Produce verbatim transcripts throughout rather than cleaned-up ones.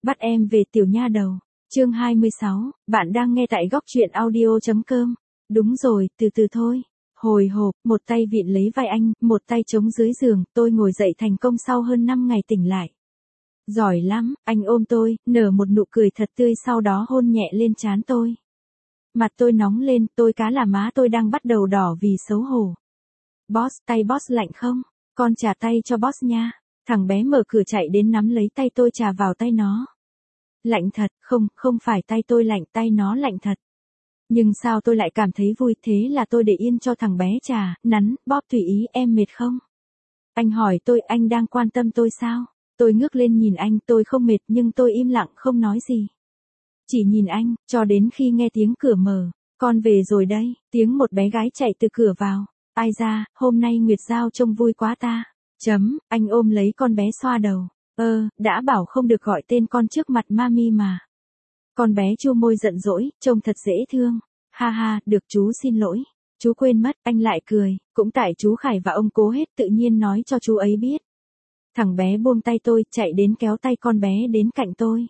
Bắt em về tiểu nha đầu. Chương hai mươi sáu, bạn đang nghe tại góc truyện audio chấm com. Đúng rồi, từ từ thôi. Hồi hộp, một tay vịn lấy vai anh, một tay chống dưới giường, tôi ngồi dậy thành công sau hơn năm ngày tỉnh lại. Giỏi lắm, anh ôm tôi, nở một nụ cười thật tươi sau đó hôn nhẹ lên trán tôi. Mặt tôi nóng lên, tôi cá là má tôi đang bắt đầu đỏ vì xấu hổ. Boss, tay boss lạnh không? Con trả tay cho boss nha. Thằng bé mở cửa chạy đến nắm lấy tay tôi chà vào tay nó. Lạnh thật, không, không phải tay tôi lạnh, tay nó lạnh thật. Nhưng sao tôi lại cảm thấy vui, thế là tôi để yên cho thằng bé chà, nắn, bóp tùy ý. Em mệt không? Anh hỏi tôi, anh đang quan tâm tôi sao? Tôi ngước lên nhìn anh, tôi không mệt nhưng tôi im lặng không nói gì. Chỉ nhìn anh, cho đến khi nghe tiếng cửa mở. Con về rồi đây, tiếng một bé gái chạy từ cửa vào. Ai ra, hôm nay Nguyệt Giao trông vui quá ta. Chấm, anh ôm lấy con bé xoa đầu. Ơ, đã bảo không được gọi tên con trước mặt mami mà. Con bé chu môi giận dỗi, trông thật dễ thương. Ha ha, được chú xin lỗi. Chú quên mất, anh lại cười. Cũng tại chú Khải và ông Cố hết tự nhiên nói cho chú ấy biết. Thằng bé buông tay tôi, chạy đến kéo tay con bé đến cạnh tôi.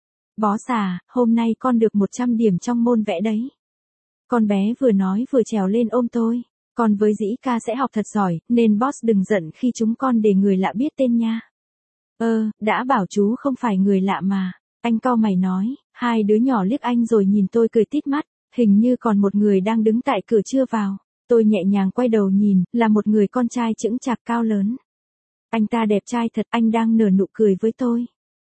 Bó xà, hôm nay con được một trăm điểm trong môn vẽ đấy. Con bé vừa nói vừa trèo lên ôm tôi. Con với Dĩ ca sẽ học thật giỏi, nên boss đừng giận khi chúng con để người lạ biết tên nha. Ơ, đã bảo chú không phải người lạ mà. Anh cau mày nói, hai đứa nhỏ liếc anh rồi nhìn tôi cười tít mắt, hình như còn một người đang đứng tại cửa chưa vào. Tôi nhẹ nhàng quay đầu nhìn, là một người con trai chững chạc cao lớn. Anh ta đẹp trai thật, anh đang nở nụ cười với tôi.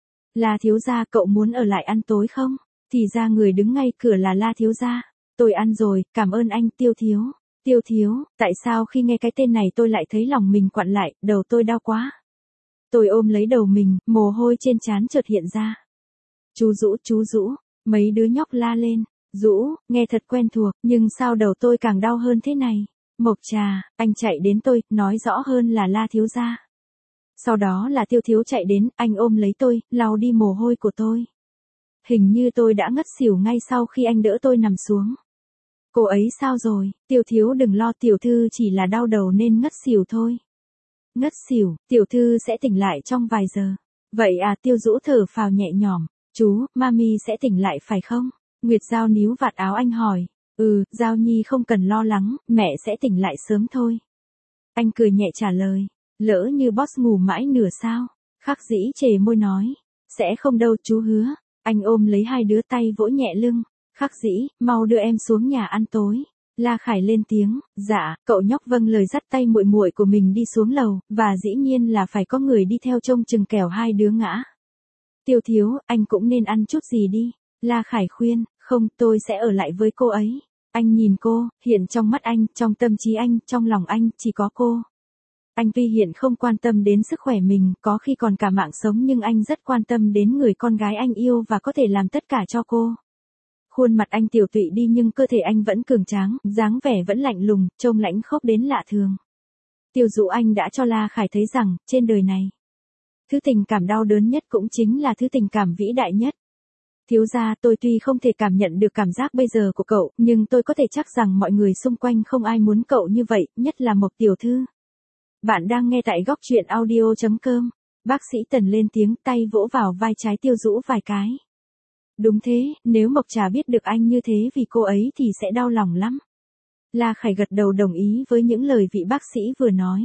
La thiếu gia, cậu muốn ở lại ăn tối không? Thì ra người đứng ngay cửa là La thiếu gia. Tôi ăn rồi, cảm ơn anh. Tiêu thiếu. Tiêu thiếu, tại sao khi nghe cái tên này tôi lại thấy lòng mình quặn lại, đầu tôi đau quá. Tôi ôm lấy đầu mình, mồ hôi trên trán chợt hiện ra. Chú Dũ, chú Dũ, mấy đứa nhóc la lên. Dũ, nghe thật quen thuộc, nhưng sao đầu tôi càng đau hơn thế này? Mộc Trà, anh chạy đến tôi, nói rõ hơn là La thiếu gia. Sau đó là Tiêu thiếu chạy đến, anh ôm lấy tôi, lau đi mồ hôi của tôi. Hình như tôi đã ngất xỉu ngay sau khi anh đỡ tôi nằm xuống. Cô ấy sao rồi? Tiêu thiếu đừng lo, tiểu thư chỉ là đau đầu nên ngất xỉu thôi. Ngất xỉu, tiểu thư sẽ tỉnh lại trong vài giờ. Vậy à? Tiêu Dũ thở phào nhẹ nhõm. Chú, mami sẽ tỉnh lại phải không? Nguyệt Giao níu vạt áo anh hỏi. Ừ, Giao Nhi không cần lo lắng, mẹ sẽ tỉnh lại sớm thôi. Anh cười nhẹ trả lời. Lỡ như boss ngủ mãi nửa sao? Khắc Dĩ chề môi nói. Sẽ không đâu chú hứa. Anh ôm lấy hai đứa tay vỗ nhẹ lưng. Khắc Dĩ, mau đưa em xuống nhà ăn tối. La Khải lên tiếng, dạ, cậu nhóc vâng lời dắt tay muội muội của mình đi xuống lầu, và dĩ nhiên là phải có người đi theo trông chừng kẻo hai đứa ngã. Tiêu thiếu, anh cũng nên ăn chút gì đi. La Khải khuyên, không, tôi sẽ ở lại với cô ấy. Anh nhìn cô, hiện trong mắt anh, trong tâm trí anh, trong lòng anh, chỉ có cô. Anh tuy hiện không quan tâm đến sức khỏe mình, có khi còn cả mạng sống nhưng anh rất quan tâm đến người con gái anh yêu và có thể làm tất cả cho cô. Khuôn mặt anh tiểu tụy đi nhưng cơ thể anh vẫn cường tráng, dáng vẻ vẫn lạnh lùng, trông lãnh khốc đến lạ thường. Tiêu Dũ anh đã cho La Khải thấy rằng, trên đời này, thứ tình cảm đau đớn nhất cũng chính là thứ tình cảm vĩ đại nhất. Thiếu gia, tôi tuy không thể cảm nhận được cảm giác bây giờ của cậu, nhưng tôi có thể chắc rằng mọi người xung quanh không ai muốn cậu như vậy, nhất là Mộc tiểu thư. Bạn đang nghe tại góc truyện audio chấm com. Bác sĩ Tần lên tiếng, tay vỗ vào vai trái Tiêu Dũ vài cái. Đúng thế, nếu Mộc Trà biết được anh như thế vì cô ấy thì sẽ đau lòng lắm. La Khải gật đầu đồng ý với những lời vị bác sĩ vừa nói.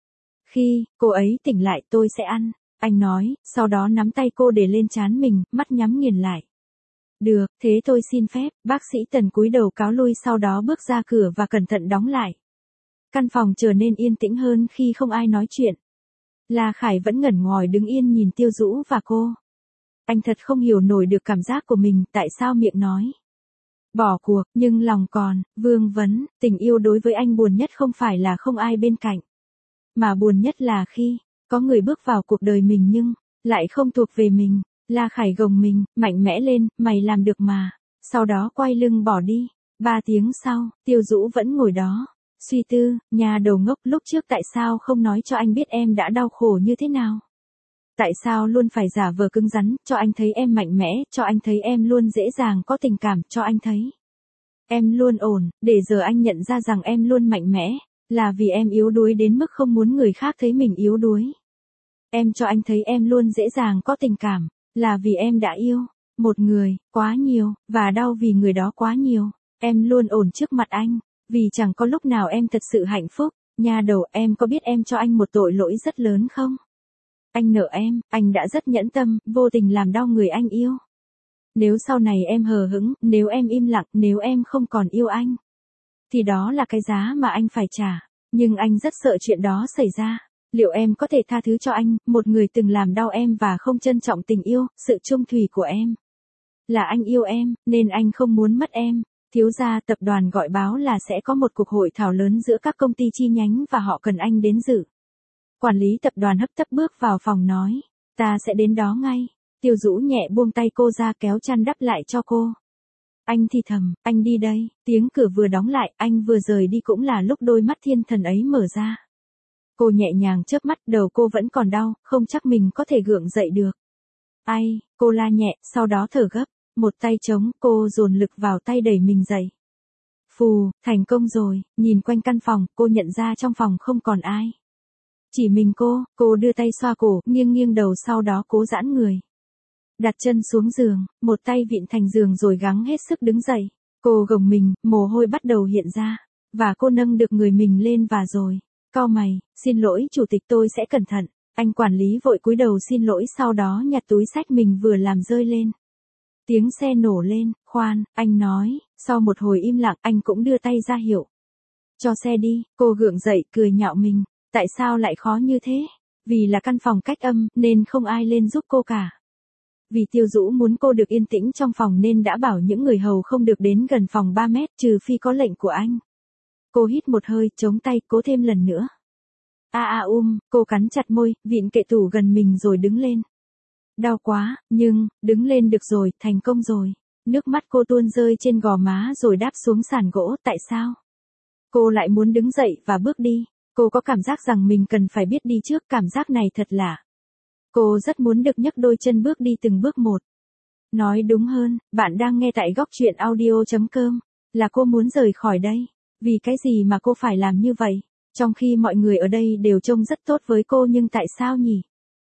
Khi cô ấy tỉnh lại tôi sẽ ăn, anh nói, sau đó nắm tay cô để lên trán mình, mắt nhắm nghiền lại. Được, thế tôi xin phép. Bác sĩ Tần cúi đầu cáo lui sau đó bước ra cửa và cẩn thận đóng lại. Căn phòng trở nên yên tĩnh hơn khi không ai nói chuyện. La Khải vẫn ngẩn ngồi đứng yên nhìn Tiêu Dũ và cô. Anh thật không hiểu nổi được cảm giác của mình, tại sao miệng nói bỏ cuộc, nhưng lòng còn vương vấn. Tình yêu đối với anh buồn nhất không phải là không ai bên cạnh, mà buồn nhất là khi có người bước vào cuộc đời mình nhưng lại không thuộc về mình. La Khải gồng mình, mạnh mẽ lên, mày làm được mà. Sau đó quay lưng bỏ đi. Ba tiếng sau, Tiêu Dũ vẫn ngồi đó, suy tư, nhà đầu ngốc, lúc trước tại sao không nói cho anh biết em đã đau khổ như thế nào? Tại sao luôn phải giả vờ cứng rắn, cho anh thấy em mạnh mẽ, cho anh thấy em luôn dễ dàng có tình cảm, cho anh thấy em luôn ổn, để giờ anh nhận ra rằng em luôn mạnh mẽ, là vì em yếu đuối đến mức không muốn người khác thấy mình yếu đuối. Em cho anh thấy em luôn dễ dàng có tình cảm, Là vì em đã yêu một người, quá nhiều, và đau vì người đó quá nhiều. Em luôn ổn trước mặt anh, vì chẳng có lúc nào em thật sự hạnh phúc. Nha đầu, em có biết em cho anh một tội lỗi rất lớn không? Anh nợ em, anh đã rất nhẫn tâm, vô tình làm đau người anh yêu. Nếu sau này em hờ hững, nếu em im lặng, nếu em không còn yêu anh, thì đó là cái giá mà anh phải trả. Nhưng anh rất sợ chuyện đó xảy ra. Liệu em có thể tha thứ cho anh, một người từng làm đau em và không trân trọng tình yêu, sự trung thủy của em? Là anh yêu em, nên anh không muốn mất em. Thiếu gia tập đoàn gọi báo là sẽ có một cuộc hội thảo lớn giữa các công ty chi nhánh và họ cần anh đến dự. Quản lý tập đoàn hấp tấp bước vào phòng nói, ta sẽ đến đó ngay. Tiêu Dũ nhẹ buông tay cô ra kéo chăn đắp lại cho cô. Anh thì thầm, anh đi đây, tiếng cửa vừa đóng lại, anh vừa rời đi cũng là lúc đôi mắt thiên thần ấy mở ra. Cô nhẹ nhàng chớp mắt, đầu cô vẫn còn đau, không chắc mình có thể gượng dậy được. Ai, cô la nhẹ, sau đó thở gấp, một tay trống, cô dồn lực vào tay đẩy mình dậy. Phù, thành công rồi, nhìn quanh căn phòng, cô nhận ra trong phòng không còn ai. Chỉ mình cô, cô đưa tay xoa cổ, nghiêng nghiêng đầu sau đó cố giãn người. Đặt chân xuống giường, một tay vịn thành giường rồi gắng hết sức đứng dậy. Cô gồng mình, mồ hôi bắt đầu hiện ra. Và cô nâng được người mình lên và rồi. Cau mày, xin lỗi chủ tịch, tôi sẽ cẩn thận. Anh quản lý vội cúi đầu xin lỗi, sau đó nhặt túi xách mình vừa làm rơi lên. Tiếng xe nổ lên, khoan, anh nói. Sau một hồi im lặng, anh cũng đưa tay ra hiệu. Cho xe đi, cô gượng dậy, cười nhạo mình. Tại sao lại khó như thế? Vì là căn phòng cách âm, nên không ai lên giúp cô cả. Vì Tiêu Dũ muốn cô được yên tĩnh trong phòng nên đã bảo những người hầu không được đến gần phòng ba mét trừ phi có lệnh của anh. Cô hít một hơi, chống tay, cố thêm lần nữa. A a um, cô cắn chặt môi, vịn kệ tủ gần mình rồi đứng lên. Đau quá, nhưng, đứng lên được rồi, thành công rồi. Nước mắt cô tuôn rơi trên gò má rồi đáp xuống sàn gỗ, tại sao? Cô lại muốn đứng dậy và bước đi. Cô có cảm giác rằng mình cần phải biết đi trước, cảm giác này thật lạ. Cô rất muốn được nhấc đôi chân bước đi từng bước một. Nói đúng hơn, bạn đang nghe tại góc truyện audio chấm com, là cô muốn rời khỏi đây. Vì cái gì mà cô phải làm như vậy? Trong khi mọi người ở đây đều trông rất tốt với cô, nhưng tại sao nhỉ?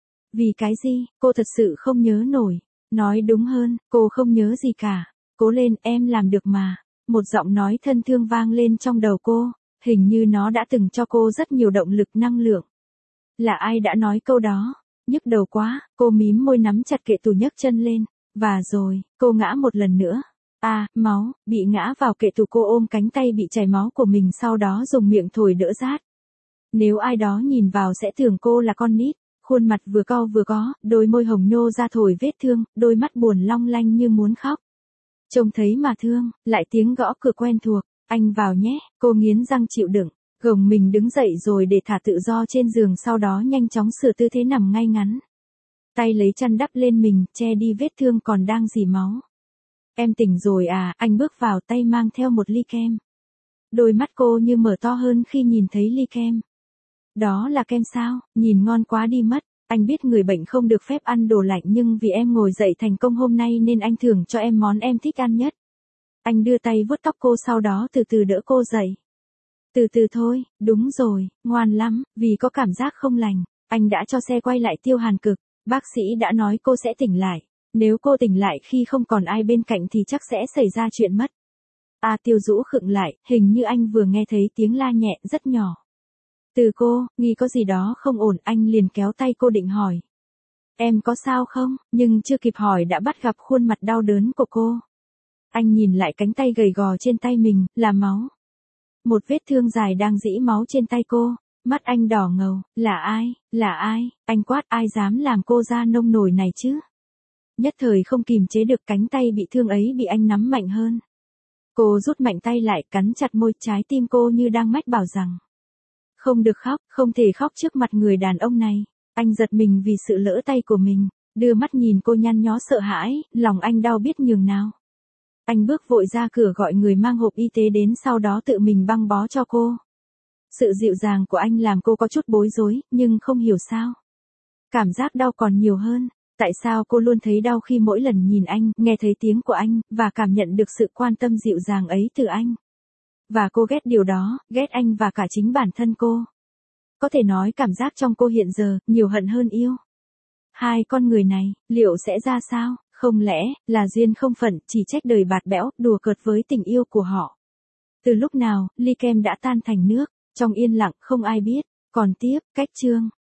Vì cái gì, cô thật sự không nhớ nổi. Nói đúng hơn, cô không nhớ gì cả. Cố lên, em làm được mà. Một giọng nói thân thương vang lên trong đầu cô, hình như nó đã từng cho cô rất nhiều động lực, năng lượng. Là ai đã nói câu đó? Nhức đầu quá, cô mím môi nắm chặt kệ tủ nhấc chân lên. Và rồi, cô ngã một lần nữa. À, máu, bị ngã vào kệ tủ, cô ôm cánh tay bị chảy máu của mình, sau đó dùng miệng thổi đỡ rát. Nếu ai đó nhìn vào sẽ tưởng cô là con nít. Khuôn mặt vừa cau vừa có, đôi môi hồng nhô ra thổi vết thương, đôi mắt buồn long lanh như muốn khóc. Trông thấy mà thương, lại tiếng gõ cửa quen thuộc. Anh vào nhé, cô nghiến răng chịu đựng, gồng mình đứng dậy rồi để thả tự do trên giường, sau đó nhanh chóng sửa tư thế nằm ngay ngắn. Tay lấy chăn đắp lên mình, che đi vết thương còn đang rỉ máu. Em tỉnh rồi à, anh bước vào, tay mang theo một ly kem. Đôi mắt cô như mở to hơn khi nhìn thấy ly kem. Đó là kem sao, nhìn ngon quá đi mất. Anh biết người bệnh không được phép ăn đồ lạnh, nhưng vì em ngồi dậy thành công hôm nay nên anh thưởng cho em món em thích ăn nhất. Anh đưa tay vuốt tóc cô, sau đó từ từ đỡ cô dậy. Từ từ thôi, đúng rồi, ngoan lắm, vì có cảm giác không lành. Anh đã cho xe quay lại Tiêu Hàn Cực. Bác sĩ đã nói cô sẽ tỉnh lại. Nếu cô tỉnh lại khi không còn ai bên cạnh thì chắc sẽ xảy ra chuyện mất. À, Tiêu Dũ khựng lại, hình như anh vừa nghe thấy tiếng la nhẹ, rất nhỏ. Từ cô, nghi có gì đó không ổn, anh liền kéo tay cô định hỏi. Em có sao không? Nhưng chưa kịp hỏi đã bắt gặp khuôn mặt đau đớn của cô. Anh nhìn lại cánh tay gầy gò trên tay mình, là máu. Một vết thương dài đang rỉ máu trên tay cô. Mắt anh đỏ ngầu, là ai, là ai? Anh quát, ai dám làm cô ra nông nổi này chứ? Nhất thời không kìm chế được, cánh tay bị thương ấy bị anh nắm mạnh hơn. Cô rút mạnh tay lại, cắn chặt môi, trái tim cô như đang mách bảo rằng không được khóc, không thể khóc trước mặt người đàn ông này. Anh giật mình vì sự lỡ tay của mình, đưa mắt nhìn cô nhăn nhó sợ hãi, lòng anh đau biết nhường nào. Anh bước vội ra cửa gọi người mang hộp y tế đến, sau đó tự mình băng bó cho cô. Sự dịu dàng của anh làm cô có chút bối rối, nhưng không hiểu sao. Cảm giác đau còn nhiều hơn. Tại sao cô luôn thấy đau khi mỗi lần nhìn anh, nghe thấy tiếng của anh, và cảm nhận được sự quan tâm dịu dàng ấy từ anh. Và cô ghét điều đó, ghét anh và cả chính bản thân cô. Có thể nói cảm giác trong cô hiện giờ, nhiều hận hơn yêu. Hai con người này, liệu sẽ ra sao? Không lẽ, là duyên không phận, chỉ trách đời bạt bẽo, đùa cợt với tình yêu của họ. Từ lúc nào, ly kem đã tan thành nước, trong yên lặng không ai biết. Còn tiếp, cách chương.